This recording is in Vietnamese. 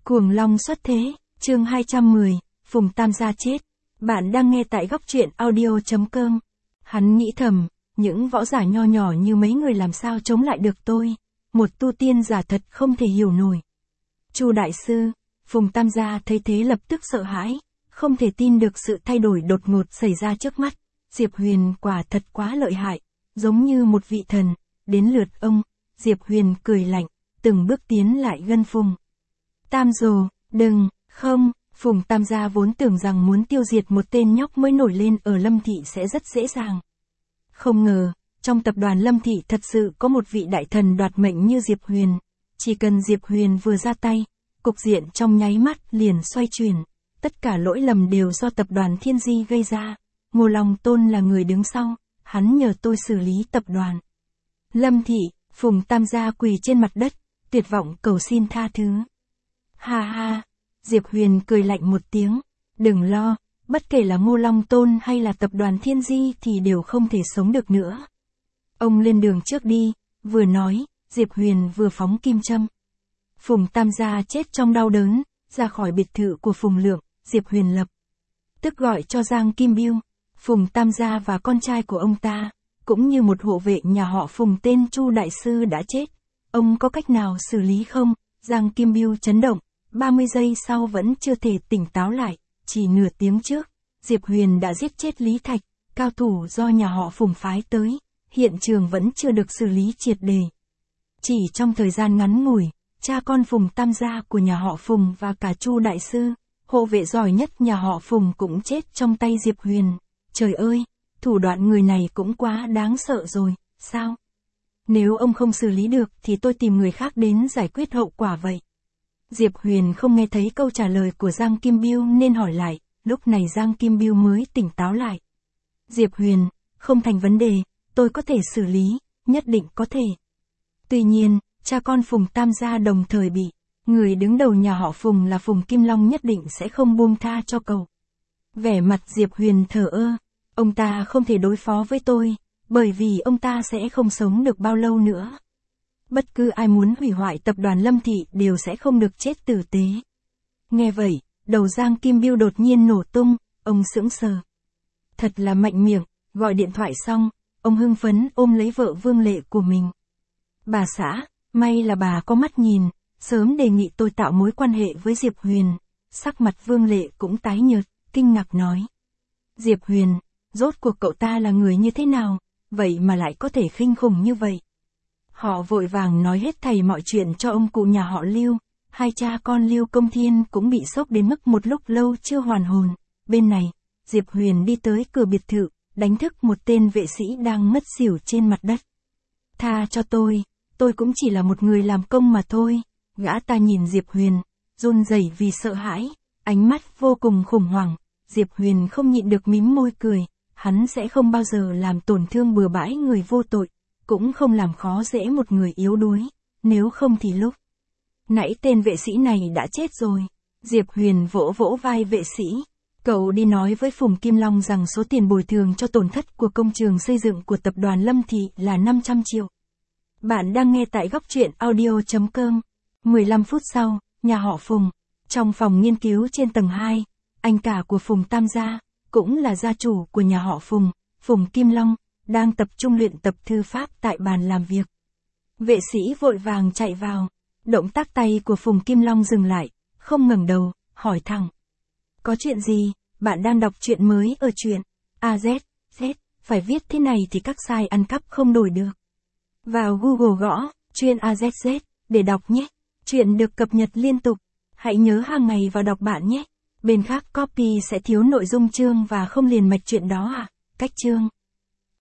Cuồng long xuất thế, chương 210, Phùng Tam gia chết. Bạn đang nghe tại góc truyện audio.com. Hắn nghĩ thầm, những võ giả nho nhỏ như mấy người làm sao chống lại được tôi. Một tu tiên giả thật không thể hiểu nổi. Chu đại sư, Phùng Tam gia thấy thế lập tức sợ hãi, không thể tin được sự thay đổi đột ngột xảy ra trước mắt. Diệp Huyền quả thật quá lợi hại, giống như một vị thần. Đến lượt ông, Diệp Huyền cười lạnh, từng bước tiến lại gần Phùng Tam Dồ, đừng, không, Phùng Tam gia vốn tưởng rằng muốn tiêu diệt một tên nhóc mới nổi lên ở Lâm Thị sẽ rất dễ dàng. Không ngờ, trong tập đoàn Lâm Thị thật sự có một vị đại thần đoạt mệnh như Diệp Huyền. Chỉ cần Diệp Huyền vừa ra tay, cục diện trong nháy mắt liền xoay chuyển. Tất cả lỗi lầm đều do tập đoàn Thiên Di gây ra. Ngô Long Tôn là người đứng sau, hắn nhờ tôi xử lý tập đoàn Lâm Thị. Phùng Tam gia quỳ trên mặt đất, tuyệt vọng cầu xin tha thứ. Ha ha, Diệp Huyền cười lạnh một tiếng, đừng lo, bất kể là Ngô Long Tôn hay là tập đoàn Thiên Di thì đều không thể sống được nữa. Ông lên đường trước đi, vừa nói, Diệp Huyền vừa phóng kim châm. Phùng Tam gia chết trong đau đớn, ra khỏi biệt thự của Phùng Lượng, Diệp Huyền lập tức gọi cho Giang Kim Biêu, Phùng Tam gia và con trai của ông ta, cũng như một hộ vệ nhà họ Phùng tên Chu đại sư đã chết. Ông có cách nào xử lý không? Giang Kim Biêu chấn động, 30 giây sau vẫn chưa thể tỉnh táo lại, chỉ nửa tiếng trước, Diệp Huyền đã giết chết Lý Thạch, cao thủ do nhà họ Phùng phái tới, hiện trường vẫn chưa được xử lý triệt đề. Chỉ trong thời gian ngắn ngủi, cha con Phùng Tam gia của nhà họ Phùng và cả Chu đại sư, hộ vệ giỏi nhất nhà họ Phùng cũng chết trong tay Diệp Huyền. Trời ơi, thủ đoạn người này cũng quá đáng sợ rồi, sao? Nếu ông không xử lý được thì tôi tìm người khác đến giải quyết hậu quả vậy. Diệp Huyền không nghe thấy câu trả lời của Giang Kim Biêu nên hỏi lại, lúc này Giang Kim Biêu mới tỉnh táo lại. Diệp Huyền, không thành vấn đề, tôi có thể xử lý, nhất định có thể. Tuy nhiên, cha con Phùng Tam gia đồng thời bị, người đứng đầu nhà họ Phùng là Phùng Kim Long nhất định sẽ không buông tha cho cậu. Vẻ mặt Diệp Huyền thờ ơ, ông ta không thể đối phó với tôi, bởi vì ông ta sẽ không sống được bao lâu nữa. Bất cứ ai muốn hủy hoại tập đoàn Lâm Thị đều sẽ không được chết tử tế. Nghe vậy, đầu Giang Kim Biêu đột nhiên nổ tung, ông sững sờ. Thật là mạnh miệng, gọi điện thoại xong, ông hưng phấn ôm lấy vợ Vương Lệ của mình. Bà xã, may là bà có mắt nhìn, sớm đề nghị tôi tạo mối quan hệ với Diệp Huyền. Sắc mặt Vương Lệ cũng tái nhợt, kinh ngạc nói. Diệp Huyền, rốt cuộc cậu ta là người như thế nào, vậy mà lại có thể khinh khủng như vậy. Họ vội vàng nói hết thảy mọi chuyện cho ông cụ nhà họ Lưu, hai cha con Lưu Công Thiên cũng bị sốc đến mức một lúc lâu chưa hoàn hồn. Bên này, Diệp Huyền đi tới cửa biệt thự, đánh thức một tên vệ sĩ đang ngất xỉu trên mặt đất. Tha cho tôi cũng chỉ là một người làm công mà thôi. Gã ta nhìn Diệp Huyền, run rẩy vì sợ hãi, ánh mắt vô cùng khủng hoảng. Diệp Huyền không nhịn được mím môi cười, hắn sẽ không bao giờ làm tổn thương bừa bãi người vô tội, cũng không làm khó dễ một người yếu đuối, nếu không thì lúc nãy tên vệ sĩ này đã chết rồi. Diệp Huyền vỗ vỗ vai vệ sĩ, cậu đi nói với Phùng Kim Long rằng số tiền bồi thường cho tổn thất của công trường xây dựng của tập đoàn Lâm Thị là 500 triệu. Bạn đang nghe tại góc truyện audio.com. 15 phút sau, nhà họ Phùng, trong phòng nghiên cứu trên tầng 2, anh cả của Phùng Tam gia, cũng là gia chủ của nhà họ Phùng, Phùng Kim Long, đang tập trung luyện tập thư pháp tại bàn làm việc. Vệ sĩ vội vàng chạy vào, động tác tay của Phùng Kim Long dừng lại, không ngẩng đầu, hỏi thẳng. Có chuyện gì, bạn đang đọc truyện mới ở truyện AZ, phải viết thế này thì các sai ăn cắp không đổi được. Vào Google gõ, truyện AZZ, để đọc nhé. Truyện được cập nhật liên tục, hãy nhớ hàng ngày vào đọc bạn nhé. Bên khác copy sẽ thiếu nội dung chương và không liền mạch truyện đó à, cách chương.